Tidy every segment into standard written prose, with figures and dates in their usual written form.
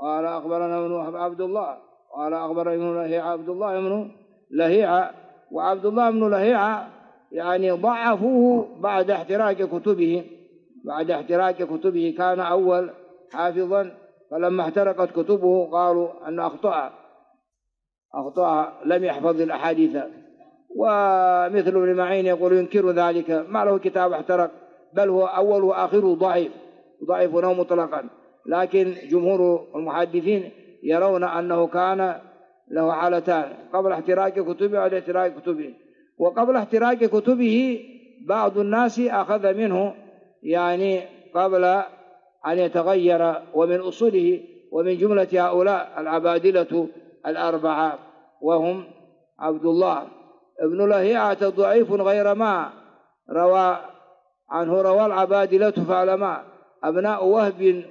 قال أخبرنا ابن وهب عبد الله قال أخبرنا ابن لهيعة عبد الله بن لهيعة. وعبد الله بن لهيعة يعني ضعفوه بعد احتراق كتبه، كان أول حافظا، فلما احترقت كتبه قالوا أن أخطأ لم يحفظ الأحاديث. ومثل ابن معين يقول ينكر ذلك، ما له كتاب احترق، بل هو أول وآخره ضعيف مطلقا. لكن جمهور المحدثين يرون أنه كان له حالتان، قبل احتراق كتبه وبعد احتراق كتبه. وقبل احتراق كتبه بعض الناس أخذ منه يعني قبل أن يتغير، ومن أصوله ومن جملة هؤلاء العبادلة الأربعة، وهم عبد الله ابن لهيعة ضعيف غير ما روى عنه روى العبادلة فعلما أبناء وهب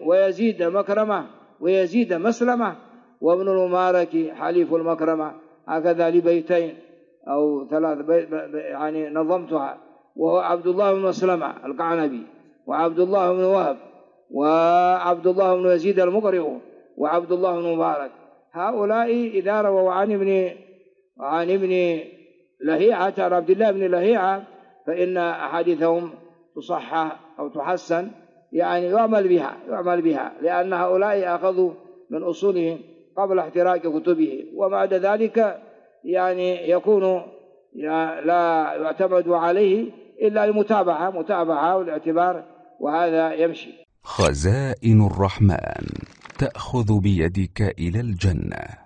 ويزيد مسلمة وابن المبارك حليف المكرمة. هكذا لبيتين أو ثلاث يعني نظمتها، وهو عبد الله بن مسلمة القعنبي، وعبد الله بن وهب، وعبد الله بن يزيد المقرئ، وعبد الله بن مبارك. هؤلاء إذا رووا عن ابن لهيعة عن عبد الله بن لهيعة فإن أحاديثهم تصحح أو تحسن، يعني يعمل بها، لأن هؤلاء أخذوا من أصولهم قبل احتراق كتبه، وبعد ذلك يعني يكون لا يعتمد عليه إلا المتابعة والاعتبار، وهذا يمشي. خزائن الرحمن تأخذ بيدك إلى الجنة.